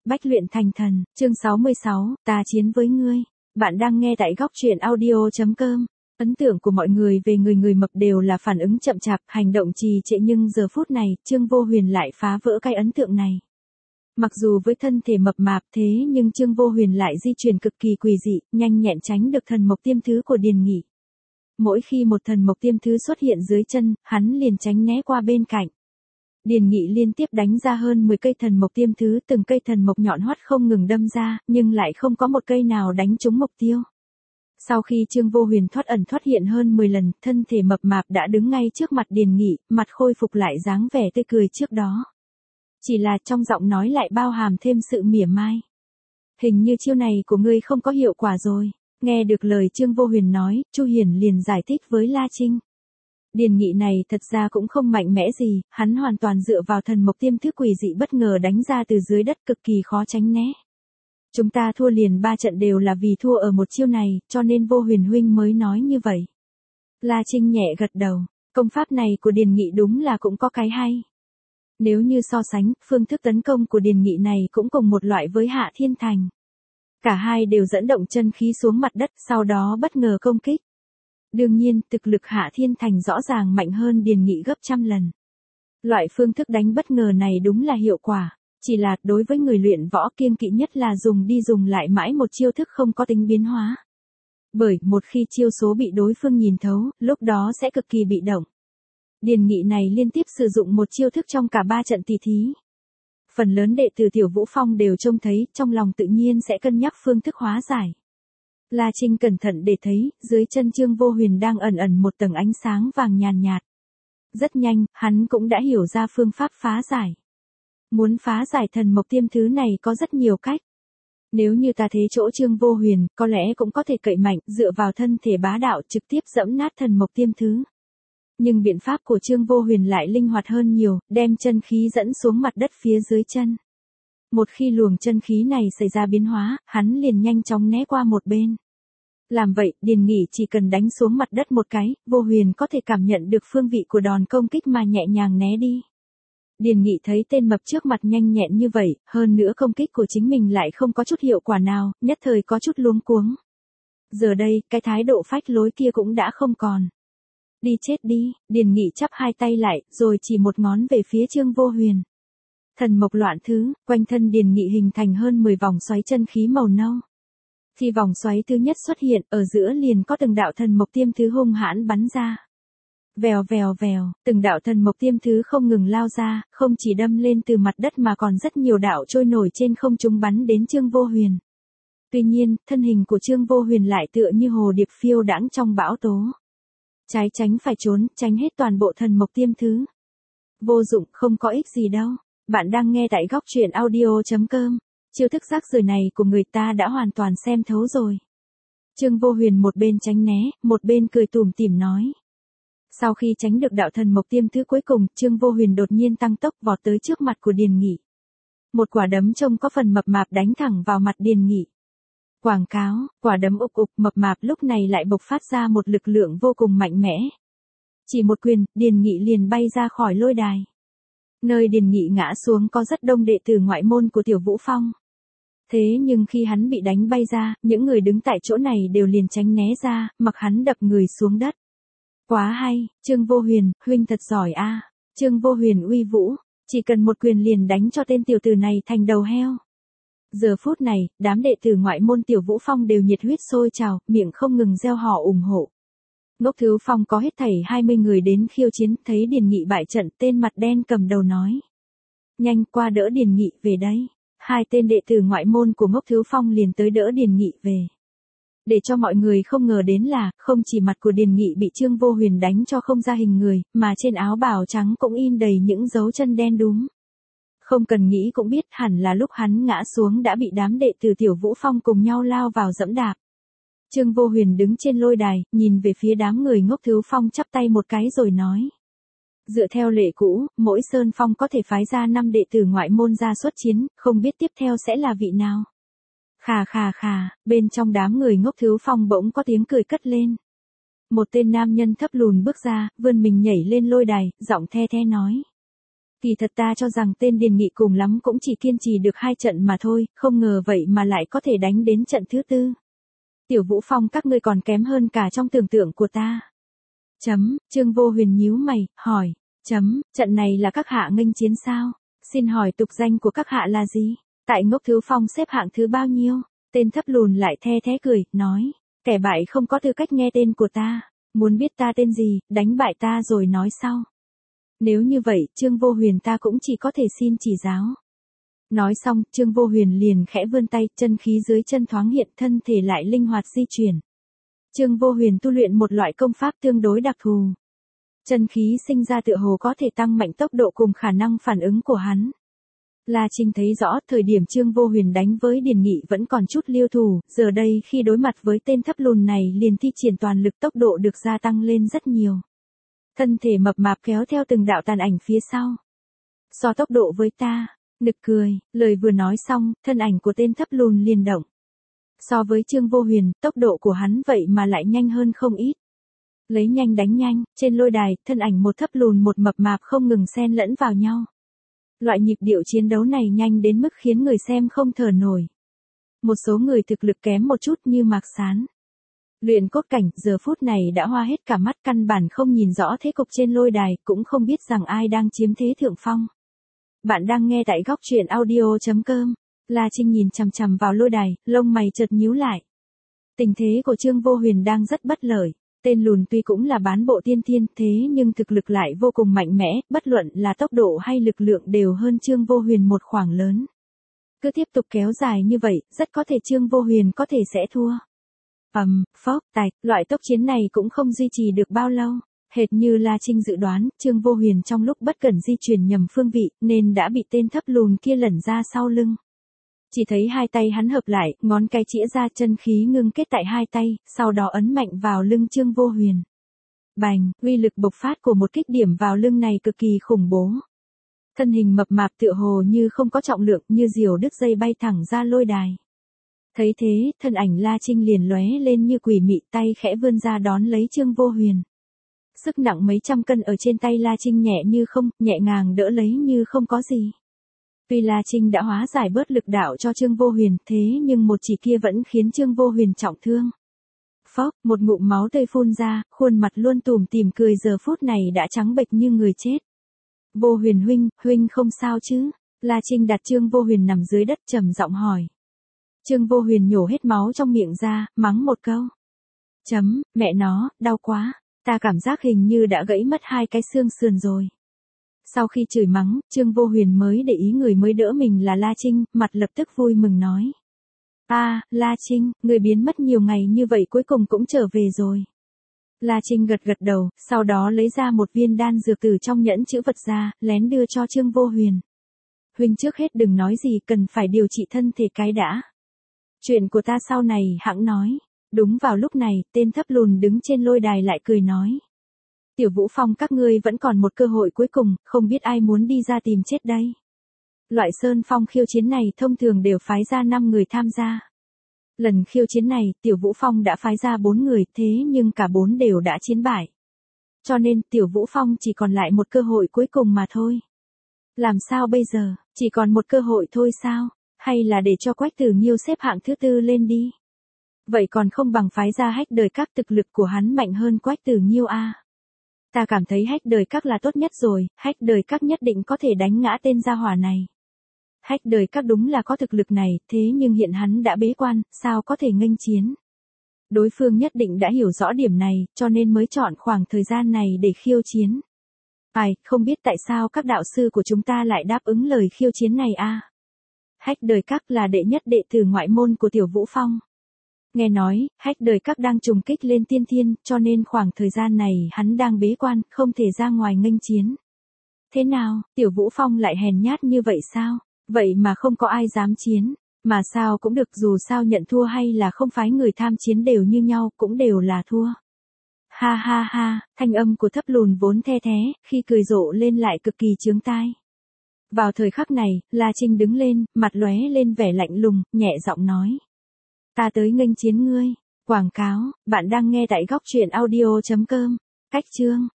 Bách luyện thành thần, chương 66, ta chiến với ngươi. Bạn đang nghe tại góc truyện audio.com. Ấn tượng của mọi người về người mập đều là phản ứng chậm chạp, hành động trì trệ, nhưng giờ phút này, Trương Vô Huyền lại phá vỡ cái ấn tượng này. Mặc dù với thân thể mập mạp thế nhưng Trương Vô Huyền lại di chuyển cực kỳ quỷ dị, nhanh nhẹn tránh được thần mộc tiêm thứ của Điền Nghị. Mỗi khi một thần mộc tiêm thứ xuất hiện dưới chân, hắn liền tránh né qua bên cạnh. Điền Nghị liên tiếp đánh ra hơn 10 cây thần mộc tiêm thứ, từng cây thần mộc nhọn hoắt không ngừng đâm ra, nhưng lại không có một cây nào đánh trúng mục tiêu. Sau khi Trương Vô Huyền thoát ẩn thoát hiện hơn 10 lần, thân thể mập mạp đã đứng ngay trước mặt Điền Nghị, mặt khôi phục lại dáng vẻ tươi cười trước đó. Chỉ là trong giọng nói lại bao hàm thêm sự mỉa mai. Hình như chiêu này của ngươi không có hiệu quả rồi. Nghe được lời Trương Vô Huyền nói, Chu Hiển liền giải thích với La Trinh. Điền Nghị này thật ra cũng không mạnh mẽ gì, hắn hoàn toàn dựa vào thần mộc tiêm thứ quỷ dị bất ngờ đánh ra từ dưới đất, cực kỳ khó tránh né. Chúng ta thua liền 3 trận đều là vì thua ở một chiêu này, cho nên Vô Huyền huynh mới nói như vậy. La Trinh nhẹ gật đầu, công pháp này của Điền Nghị đúng là cũng có cái hay. Nếu như so sánh, phương thức tấn công của Điền Nghị này cũng cùng một loại với Hạ Thiên Thành. Cả hai đều dẫn động chân khí xuống mặt đất, sau đó bất ngờ công kích. Đương nhiên, thực lực Hạ Thiên Thành rõ ràng mạnh hơn Điền Nghị gấp trăm lần. Loại phương thức đánh bất ngờ này đúng là hiệu quả, chỉ là đối với người luyện võ kiêng kỵ nhất là dùng đi dùng lại mãi một chiêu thức không có tính biến hóa. Bởi một khi chiêu số bị đối phương nhìn thấu, lúc đó sẽ cực kỳ bị động. Điền Nghị này liên tiếp sử dụng một chiêu thức trong cả 3 trận tỷ thí. Phần lớn đệ tử Tiểu Vũ Phong đều trông thấy, trong lòng tự nhiên sẽ cân nhắc phương thức hóa giải. La Trinh cẩn thận để thấy, dưới chân Trương Vô Huyền đang ẩn ẩn một tầng ánh sáng vàng nhàn nhạt. Rất nhanh, hắn cũng đã hiểu ra phương pháp phá giải. Muốn phá giải thần mộc tiêm thứ này có rất nhiều cách. Nếu như ta thế chỗ Trương Vô Huyền, có lẽ cũng có thể cậy mạnh, dựa vào thân thể bá đạo trực tiếp giẫm nát thần mộc tiêm thứ. Nhưng biện pháp của Trương Vô Huyền lại linh hoạt hơn nhiều, đem chân khí dẫn xuống mặt đất phía dưới chân. Một khi luồng chân khí này xảy ra biến hóa, hắn liền nhanh chóng né qua một bên. Làm vậy, Điền Nghị chỉ cần đánh xuống mặt đất một cái, Vô Huyền có thể cảm nhận được phương vị của đòn công kích mà nhẹ nhàng né đi. Điền Nghị thấy tên mập trước mặt nhanh nhẹn như vậy, hơn nữa công kích của chính mình lại không có chút hiệu quả nào, nhất thời có chút luống cuống. Giờ đây, cái thái độ phách lối kia cũng đã không còn. Đi chết đi, Điền Nghị chắp hai tay lại, rồi chỉ một ngón về phía Trương Vô Huyền. Thần mộc loạn thứ, quanh thân Điền Nghị hình thành hơn 10 vòng xoáy chân khí màu nâu. Khi vòng xoáy thứ nhất xuất hiện, ở giữa liền có từng đạo thần mộc tiêm thứ hung hãn bắn ra. Vèo vèo vèo, từng đạo thần mộc tiêm thứ không ngừng lao ra, không chỉ đâm lên từ mặt đất mà còn rất nhiều đạo trôi nổi trên không trung bắn đến Trương Vô Huyền. Tuy nhiên, thân hình của Trương Vô Huyền lại tựa như hồ điệp phiêu đãng trong bão tố. Trái tránh phải trốn, tránh hết toàn bộ thần mộc tiêm thứ. Vô dụng, không có ích gì đâu. Bạn đang nghe tại góc truyện audio.com. Chiêu thức rác rưởi này của người ta đã hoàn toàn xem thấu rồi. Trương Vô Huyền một bên tránh né, một bên cười tủm tỉm nói. Sau khi tránh được đạo thần mộc tiêm thứ cuối cùng, Trương Vô Huyền đột nhiên tăng tốc vọt tới trước mặt của Điền Nghị. Một quả đấm trông có phần mập mạp đánh thẳng vào mặt Điền Nghị. Quảng cáo, quả đấm ục ục mập mạp lúc này lại bộc phát ra một lực lượng vô cùng mạnh mẽ. Chỉ một quyền, Điền Nghị liền bay ra khỏi lôi đài. Nơi Điền Nghị ngã xuống có rất đông đệ tử ngoại môn của Tiểu Vũ Phong. Thế nhưng khi hắn bị đánh bay ra, những người đứng tại chỗ này đều liền tránh né ra, mặc hắn đập người xuống đất. Quá hay, Trương Vô Huyền, huynh thật giỏi a. Trương Vô Huyền uy vũ, chỉ cần một quyền liền đánh cho tên tiểu tử này thành đầu heo. Giờ phút này, đám đệ tử ngoại môn Tiểu Vũ Phong đều nhiệt huyết sôi trào, miệng không ngừng reo hò ủng hộ. Ngốc Thứ Phong có hết thảy 20 người đến khiêu chiến, thấy Điền Nghị bại trận, tên mặt đen cầm đầu nói. Nhanh qua đỡ Điền Nghị về đây. Hai tên đệ tử ngoại môn của Ngốc Thứ Phong liền tới đỡ Điền Nghị về. Để cho mọi người không ngờ đến là, không chỉ mặt của Điền Nghị bị Trương Vô Huyền đánh cho không ra hình người, mà trên áo bào trắng cũng in đầy những dấu chân đen đúm. Không cần nghĩ cũng biết hẳn là lúc hắn ngã xuống đã bị đám đệ tử Tiểu Vũ Phong cùng nhau lao vào dẫm đạp. Trương Vô Huyền đứng trên lôi đài, nhìn về phía đám người Ngốc Thứ Phong chắp tay một cái rồi nói. Dựa theo lệ cũ, mỗi sơn phong có thể phái ra 5 đệ tử ngoại môn ra xuất chiến, không biết tiếp theo sẽ là vị nào. Khà khà khà, bên trong đám người Ngốc Thứ Phong bỗng có tiếng cười cất lên. Một tên nam nhân thấp lùn bước ra, vươn mình nhảy lên lôi đài, giọng the the nói. Kỳ thật ta cho rằng tên Điền Nghị cùng lắm cũng chỉ kiên trì được 2 trận mà thôi, không ngờ vậy mà lại có thể đánh đến trận thứ 4. Tiểu Vũ Phong các ngươi còn kém hơn cả trong tưởng tượng của ta. Trương Vô Huyền nhíu mày, hỏi. Trận này là các hạ nghênh chiến sao? Xin hỏi tục danh của các hạ là gì? Tại Ngốc Thứ Phong xếp hạng thứ bao nhiêu? Tên thấp lùn lại the thé cười, nói. Kẻ bại không có tư cách nghe tên của ta. Muốn biết ta tên gì, đánh bại ta rồi nói sau. Nếu như vậy, Trương Vô Huyền ta cũng chỉ có thể xin chỉ giáo. Nói xong, Trương Vô Huyền liền khẽ vươn tay, chân khí dưới chân thoáng hiện, thân thể lại linh hoạt di chuyển. Trương Vô Huyền tu luyện một loại công pháp tương đối đặc thù. Chân khí sinh ra tựa hồ có thể tăng mạnh tốc độ cùng khả năng phản ứng của hắn. La Trinh thấy rõ thời điểm Trương Vô Huyền đánh với Điền Nghị vẫn còn chút liêu thủ, giờ đây khi đối mặt với tên thấp lùn này liền thi triển toàn lực, tốc độ được gia tăng lên rất nhiều. Thân thể mập mạp kéo theo từng đạo tàn ảnh phía sau. So tốc độ với ta, nực cười, lời vừa nói xong, thân ảnh của tên thấp lùn liền động. So với Trương Vô Huyền, tốc độ của hắn vậy mà lại nhanh hơn không ít. Lấy nhanh đánh nhanh, trên lôi đài, thân ảnh một thấp lùn một mập mạp không ngừng xen lẫn vào nhau. Loại nhịp điệu chiến đấu này nhanh đến mức khiến người xem không thở nổi. Một số người thực lực kém một chút như Mạc Sán. Luyện cốt cảnh giờ phút này đã hoa hết cả mắt, căn bản không nhìn rõ thế cục trên lôi đài, cũng không biết rằng ai đang chiếm thế thượng phong. Bạn đang nghe tại góc truyện audio.com. La Trinh nhìn chằm chằm vào lôi đài, lông mày chợt nhíu lại. Tình thế của Trương Vô Huyền đang rất bất lợi. Tên lùn tuy cũng là bán bộ tiên thiên, thế nhưng thực lực lại vô cùng mạnh mẽ, bất luận là tốc độ hay lực lượng đều hơn Trương Vô Huyền một khoảng lớn. Cứ tiếp tục kéo dài như vậy, rất có thể Trương Vô Huyền có thể sẽ thua. Loại tốc chiến này cũng không duy trì được bao lâu. Hệt như La Trinh dự đoán, Trương Vô Huyền trong lúc bất cẩn di chuyển nhầm phương vị, nên đã bị tên thấp lùn kia lẩn ra sau lưng. Chỉ thấy hai tay hắn hợp lại, ngón cái chĩa ra, chân khí ngưng kết tại hai tay, sau đó ấn mạnh vào lưng Trương Vô Huyền. Bành, uy lực bộc phát của một kích điểm vào lưng này cực kỳ khủng bố. Thân hình mập mạp tựa hồ như không có trọng lượng, như diều đứt dây bay thẳng ra lôi đài. Thấy thế, thân ảnh La Trinh liền lóe lên như quỷ mị, tay khẽ vươn ra đón lấy Trương Vô Huyền. Sức nặng mấy trăm cân ở trên tay La Trinh nhẹ như không, nhẹ nhàng đỡ lấy như không có gì. Tuy La Trinh đã hóa giải bớt lực đạo cho Trương Vô Huyền, thế nhưng một chỉ kia vẫn khiến Trương Vô Huyền trọng thương. Phốc, một ngụm máu tươi phun ra, khuôn mặt luôn tủm tỉm cười giờ phút này đã trắng bệch như người chết. Vô Huyền huynh không sao chứ? La Trinh đặt Trương Vô Huyền nằm dưới đất trầm giọng hỏi. Trương Vô Huyền nhổ hết máu trong miệng ra, mắng một câu. Mẹ nó, đau quá, ta cảm giác hình như đã gãy mất 2 cái xương sườn rồi. Sau khi chửi mắng, Trương Vô Huyền mới để ý người mới đỡ mình là La Trinh, mặt lập tức vui mừng nói. La Trinh, người biến mất nhiều ngày như vậy cuối cùng cũng trở về rồi. La Trinh gật gật đầu, sau đó lấy ra một viên đan dược từ trong nhẫn chữ vật ra, lén đưa cho Trương Vô Huyền. Huynh trước hết đừng nói gì, cần phải điều trị thân thể cái đã. Chuyện của ta sau này hẵng nói. Đúng vào lúc này, tên thấp lùn đứng trên lôi đài lại cười nói. Tiểu Vũ Phong các ngươi vẫn còn một cơ hội cuối cùng, không biết ai muốn đi ra tìm chết đây. Loại sơn phong khiêu chiến này thông thường đều phái ra 5 người tham gia. Lần khiêu chiến này, Tiểu Vũ Phong đã phái ra 4 người, thế nhưng cả 4 đều đã chiến bại. Cho nên, Tiểu Vũ Phong chỉ còn lại một cơ hội cuối cùng mà thôi. Làm sao bây giờ, chỉ còn một cơ hội thôi sao? Hay là để cho Quách Tử Nghiêu xếp hạng thứ 4 lên đi? Vậy còn không bằng phái ra Hách Đời Các, thực lực của hắn mạnh hơn Quách Tử Nghiêu a. Ta cảm thấy Hách Đời Các là tốt nhất rồi, Hách Đời Các nhất định có thể đánh ngã tên gia hỏa này. Hách Đời Các đúng là có thực lực này, thế nhưng hiện hắn đã bế quan, sao có thể nghênh chiến. Đối phương nhất định đã hiểu rõ điểm này, cho nên mới chọn khoảng thời gian này để khiêu chiến. Không biết tại sao các đạo sư của chúng ta lại đáp ứng lời khiêu chiến này a. Hách Đời Các là đệ nhất đệ tử ngoại môn của Tiểu Vũ Phong. Nghe nói, Hách Đời Các đang trùng kích lên tiên thiên, cho nên khoảng thời gian này hắn đang bế quan, không thể ra ngoài nghênh chiến. Thế nào, Tiểu Vũ Phong lại hèn nhát như vậy sao? Vậy mà không có ai dám chiến. Mà sao cũng được, dù sao nhận thua hay là không phái người tham chiến đều như nhau, cũng đều là thua. Ha ha ha, thanh âm của thấp lùn vốn the thé, khi cười rộ lên lại cực kỳ chướng tai. Vào thời khắc này, La Trinh đứng lên, mặt lóe lên vẻ lạnh lùng, nhẹ giọng nói. Ta tới nghênh chiến ngươi. Quảng cáo, bạn đang nghe tại góc truyện audio.com. Cách chương.